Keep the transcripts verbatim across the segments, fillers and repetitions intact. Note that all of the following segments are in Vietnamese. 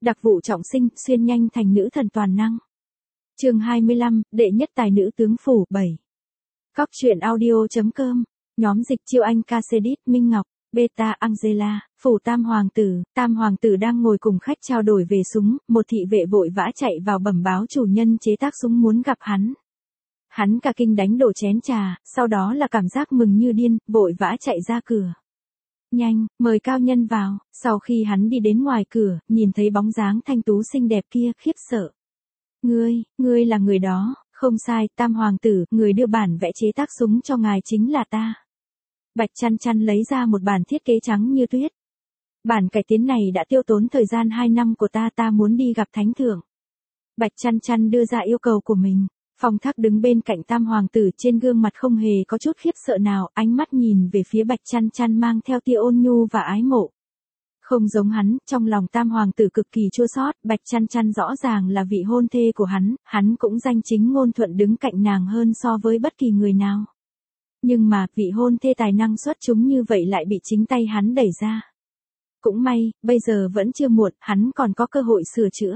Đặc vụ trọng sinh, xuyên nhanh thành nữ thần toàn năng. Chương hai mươi lăm, đệ nhất tài nữ tướng phủ bảy. Cóc truyện audio chấm com, nhóm dịch chiêu anh Casedit Minh Ngọc, Beta Angela, phủ tam hoàng tử, tam hoàng tử đang ngồi cùng khách trao đổi về súng, một thị vệ vội vã chạy vào bẩm báo chủ nhân chế tác súng muốn gặp hắn. Hắn cả kinh đánh đổ chén trà, sau đó là cảm giác mừng như điên, vội vã chạy ra cửa. Nhanh, mời cao nhân vào, sau khi hắn đi đến ngoài cửa, nhìn thấy bóng dáng thanh tú xinh đẹp kia, khiếp sợ. Ngươi, ngươi là người đó, không sai, tam hoàng tử, người đưa bản vẽ chế tác súng cho ngài chính là ta. Bạch Chăn Chăn lấy ra một bản thiết kế trắng như tuyết. Bản cải tiến này đã tiêu tốn thời gian hai năm của ta, ta muốn đi gặp thánh thượng. Bạch Chăn Chăn đưa ra yêu cầu của mình. Phong Thác đứng bên cạnh tam hoàng tử, trên gương mặt không hề có chút khiếp sợ nào, ánh mắt nhìn về phía Bạch Chăn Chăn mang theo tia ôn nhu và ái mộ. Không giống hắn, trong lòng tam hoàng tử cực kỳ chua xót, Bạch Chăn Chăn rõ ràng là vị hôn thê của hắn, hắn cũng danh chính ngôn thuận đứng cạnh nàng hơn so với bất kỳ người nào. Nhưng mà, vị hôn thê tài năng xuất chúng như vậy lại bị chính tay hắn đẩy ra. Cũng may, bây giờ vẫn chưa muộn, hắn còn có cơ hội sửa chữa.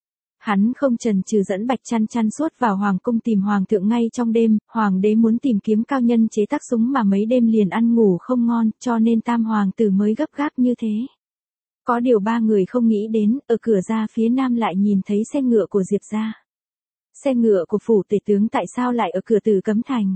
Hắn không chần chừ dẫn Bạch Chăn Chăn suốt vào hoàng cung tìm hoàng thượng ngay trong đêm, hoàng đế muốn tìm kiếm cao nhân chế tác súng mà mấy đêm liền ăn ngủ không ngon, cho nên tam hoàng tử mới gấp gáp như thế. Có điều ba người không nghĩ đến, ở cửa ra phía nam lại nhìn thấy xe ngựa của Diệp gia. Xe ngựa của phủ tể tướng tại sao lại ở cửa Tử Cấm Thành?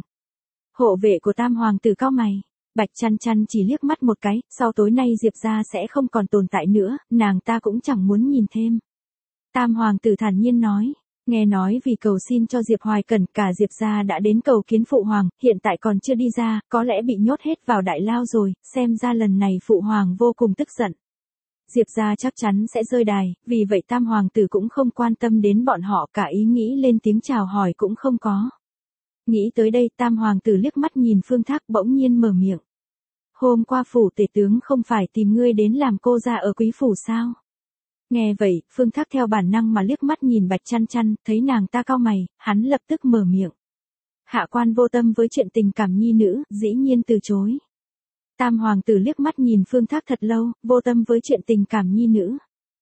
Hộ vệ của tam hoàng tử cau mày. Bạch Chăn Chăn chỉ liếc mắt một cái, sau tối nay Diệp gia sẽ không còn tồn tại nữa, nàng ta cũng chẳng muốn nhìn thêm. Tam hoàng tử thản nhiên nói, nghe nói vì cầu xin cho Diệp Hoài Cẩn, cả Diệp gia đã đến cầu kiến phụ hoàng, hiện tại còn chưa đi ra, có lẽ bị nhốt hết vào đại lao rồi, xem ra lần này phụ hoàng vô cùng tức giận. Diệp gia chắc chắn sẽ rơi đài, vì vậy tam hoàng tử cũng không quan tâm đến bọn họ, cả ý nghĩ lên tiếng chào hỏi cũng không có. Nghĩ tới đây, tam hoàng tử liếc mắt nhìn Phương Thác bỗng nhiên mở miệng. Hôm qua phủ tể tướng không phải tìm ngươi đến làm cô gia ở quý phủ sao? Nghe vậy, Phương Thác theo bản năng mà liếc mắt nhìn Bạch Chăn Chăn, thấy nàng ta cau mày, hắn lập tức mở miệng. Hạ quan vô tâm với chuyện tình cảm nhi nữ, dĩ nhiên từ chối. Tam hoàng tử liếc mắt nhìn Phương Thác thật lâu, vô tâm với chuyện tình cảm nhi nữ.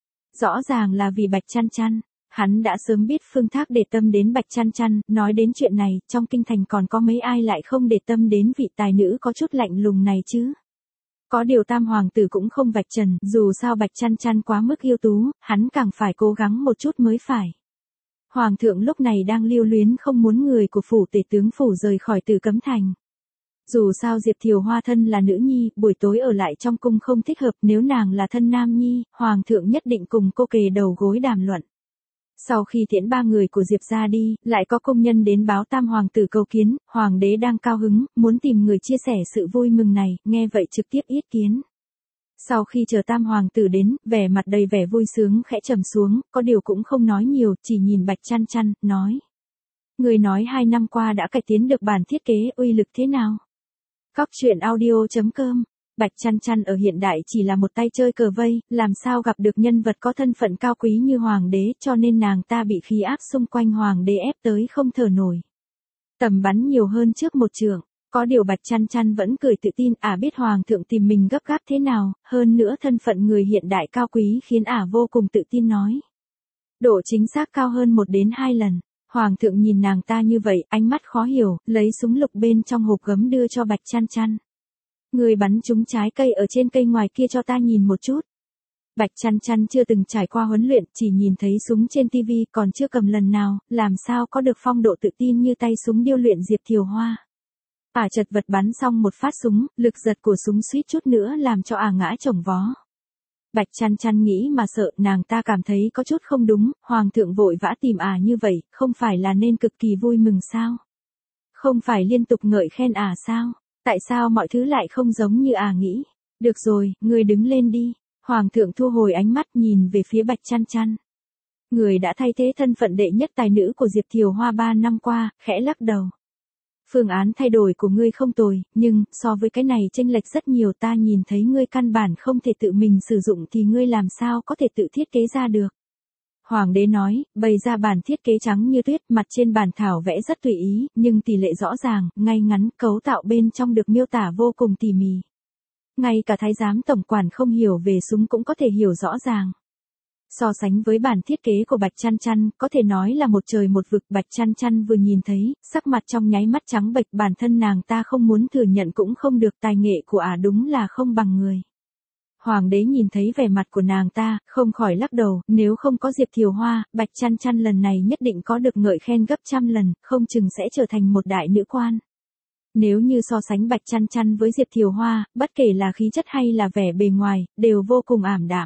Rõ ràng là vì Bạch Chăn Chăn, hắn đã sớm biết Phương Thác để tâm đến Bạch Chăn Chăn, nói đến chuyện này, trong kinh thành còn có mấy ai lại không để tâm đến vị tài nữ có chút lạnh lùng này chứ. Có điều tam hoàng tử cũng không vạch trần, dù sao Bạch Chăn Chăn quá mức yêu tú, hắn càng phải cố gắng một chút mới phải. Hoàng thượng lúc này đang lưu luyến không muốn người của phủ tể tướng phủ rời khỏi Tử Cấm Thành. Dù sao Diệp Thiều Hoa thân là nữ nhi, buổi tối ở lại trong cung không thích hợp, nếu nàng là thân nam nhi, hoàng thượng nhất định cùng cô kề đầu gối đàm luận. Sau khi tiễn ba người của Diệp ra đi, lại có công nhân đến báo tam hoàng tử cầu kiến, hoàng đế đang cao hứng, muốn tìm người chia sẻ sự vui mừng này, nghe vậy trực tiếp yết kiến. Sau khi chờ tam hoàng tử đến, vẻ mặt đầy vẻ vui sướng khẽ trầm xuống, có điều cũng không nói nhiều, chỉ nhìn Bạch Chăn Chăn, nói. Người nói hai năm qua đã cải tiến được bản thiết kế, uy lực thế nào? Cóc truyện audio chấm com. Bạch Chăn Chăn ở hiện đại chỉ là một tay chơi cờ vây, làm sao gặp được nhân vật có thân phận cao quý như hoàng đế, cho nên nàng ta bị khí áp xung quanh hoàng đế ép tới không thở nổi. Tầm bắn nhiều hơn trước một trường, có điều Bạch Chăn Chăn vẫn cười tự tin, ả biết hoàng thượng tìm mình gấp gáp thế nào, hơn nữa thân phận người hiện đại cao quý khiến ả vô cùng tự tin nói. Độ chính xác cao hơn một đến hai lần. Hoàng thượng nhìn nàng ta như vậy, ánh mắt khó hiểu, lấy súng lục bên trong hộp gấm đưa cho Bạch Chăn Chăn. Người bắn trúng trái cây ở trên cây ngoài kia cho ta nhìn một chút. Bạch Chăn Chăn chưa từng trải qua huấn luyện, chỉ nhìn thấy súng trên tivi còn chưa cầm lần nào, làm sao có được phong độ tự tin như tay súng điêu luyện Diệp Thiều Hoa. Ả chật vật bắn xong một phát súng, lực giật của súng suýt chút nữa làm cho ả ngã chồng vó. Bạch Chăn Chăn nghĩ mà sợ, nàng ta cảm thấy có chút không đúng, hoàng thượng vội vã tìm ả như vậy, không phải là nên cực kỳ vui mừng sao? Không phải liên tục ngợi khen ả sao? Tại sao mọi thứ lại không giống như ả nghĩ? Được rồi, người đứng lên đi. Hoàng thượng thu hồi ánh mắt nhìn về phía Bạch Chăn Chăn. Người đã thay thế thân phận đệ nhất tài nữ của Diệp Thiều Hoa ba năm qua, khẽ lắc đầu. Phương án thay đổi của ngươi không tồi, nhưng, so với cái này chênh lệch rất nhiều, ta nhìn thấy ngươi căn bản không thể tự mình sử dụng thì ngươi làm sao có thể tự thiết kế ra được. Hoàng đế nói, bày ra bản thiết kế trắng như tuyết, mặt trên bản thảo vẽ rất tùy ý, nhưng tỷ lệ rõ ràng, ngay ngắn, cấu tạo bên trong được miêu tả vô cùng tỉ mỉ. Ngay cả thái giám tổng quản không hiểu về súng cũng có thể hiểu rõ ràng. So sánh với bản thiết kế của Bạch Chăn Chăn, có thể nói là một trời một vực. Bạch Chăn Chăn vừa nhìn thấy, sắc mặt trong nháy mắt trắng bệch, bản thân nàng ta không muốn thừa nhận cũng không được, tài nghệ của ả đúng là không bằng người. Hoàng đế nhìn thấy vẻ mặt của nàng ta, không khỏi lắc đầu, nếu không có Diệp Thiều Hoa, Bạch Chăn Chăn lần này nhất định có được ngợi khen gấp trăm lần, không chừng sẽ trở thành một đại nữ quan. Nếu như so sánh Bạch Chăn Chăn với Diệp Thiều Hoa, bất kể là khí chất hay là vẻ bề ngoài, đều vô cùng ảm đạm.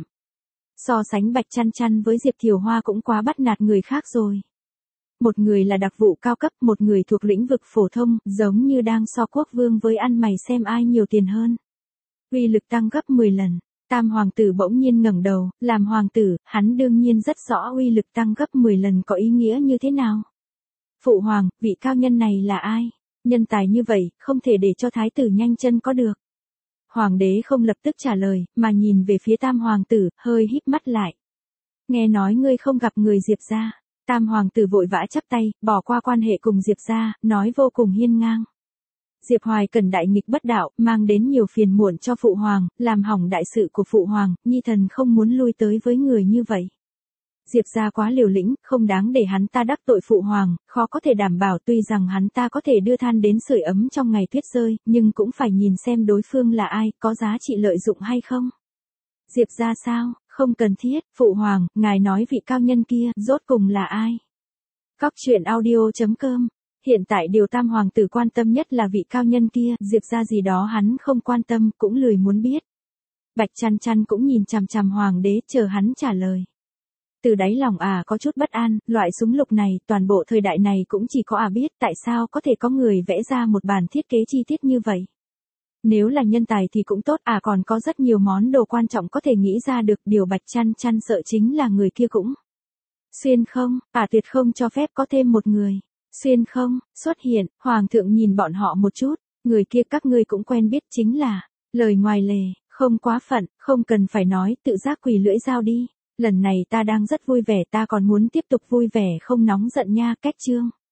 So sánh Bạch Chăn Chăn với Diệp Thiều Hoa cũng quá bắt nạt người khác rồi. Một người là đặc vụ cao cấp, một người thuộc lĩnh vực phổ thông, giống như đang so quốc vương với ăn mày xem ai nhiều tiền hơn. Uy lực tăng gấp mười lần. Tam hoàng tử bỗng nhiên ngẩng đầu, làm hoàng tử, hắn đương nhiên rất rõ uy lực tăng gấp mười lần có ý nghĩa như thế nào. Phụ hoàng, vị cao nhân này là ai? Nhân tài như vậy, không thể để cho thái tử nhanh chân có được. Hoàng đế không lập tức trả lời, mà nhìn về phía tam hoàng tử, hơi híp mắt lại. Nghe nói ngươi không gặp người Diệp gia. Tam hoàng tử vội vã chắp tay, bỏ qua quan hệ cùng Diệp gia, nói vô cùng hiên ngang. Diệp Hoài Cần đại nghịch bất đạo, mang đến nhiều phiền muộn cho phụ hoàng, làm hỏng đại sự của phụ hoàng, nhi thần không muốn lui tới với người như vậy. Diệp gia quá liều lĩnh, không đáng để hắn ta đắc tội phụ hoàng, khó có thể đảm bảo, tuy rằng hắn ta có thể đưa than đến sưởi ấm trong ngày tuyết rơi, nhưng cũng phải nhìn xem đối phương là ai, có giá trị lợi dụng hay không. Diệp gia sao, không cần thiết, phụ hoàng, ngài nói vị cao nhân kia, rốt cùng là ai? Cóc truyện audio chấm com. Hiện tại điều tam hoàng tử quan tâm nhất là vị cao nhân kia, Diệp gia gì đó hắn không quan tâm, cũng lười muốn biết. Bạch Chăn Chăn cũng nhìn chằm chằm hoàng đế, chờ hắn trả lời. Từ đáy lòng à có chút bất an, loại súng lục này, toàn bộ thời đại này cũng chỉ có à biết, tại sao có thể có người vẽ ra một bản thiết kế chi tiết như vậy. Nếu là nhân tài thì cũng tốt, à còn có rất nhiều món đồ quan trọng có thể nghĩ ra được, điều Bạch Chăn Chăn sợ chính là người kia cũng. Xuyên không, à tuyệt không cho phép có thêm một người. Xuyên không, xuất hiện, hoàng thượng nhìn bọn họ một chút, người kia các ngươi cũng quen biết chính là, lời ngoài lề, không quá phận, không cần phải nói, tự giác quỳ lưỡi dao đi. Lần này ta đang rất vui vẻ, ta còn muốn tiếp tục vui vẻ không nóng giận nha, cách chương.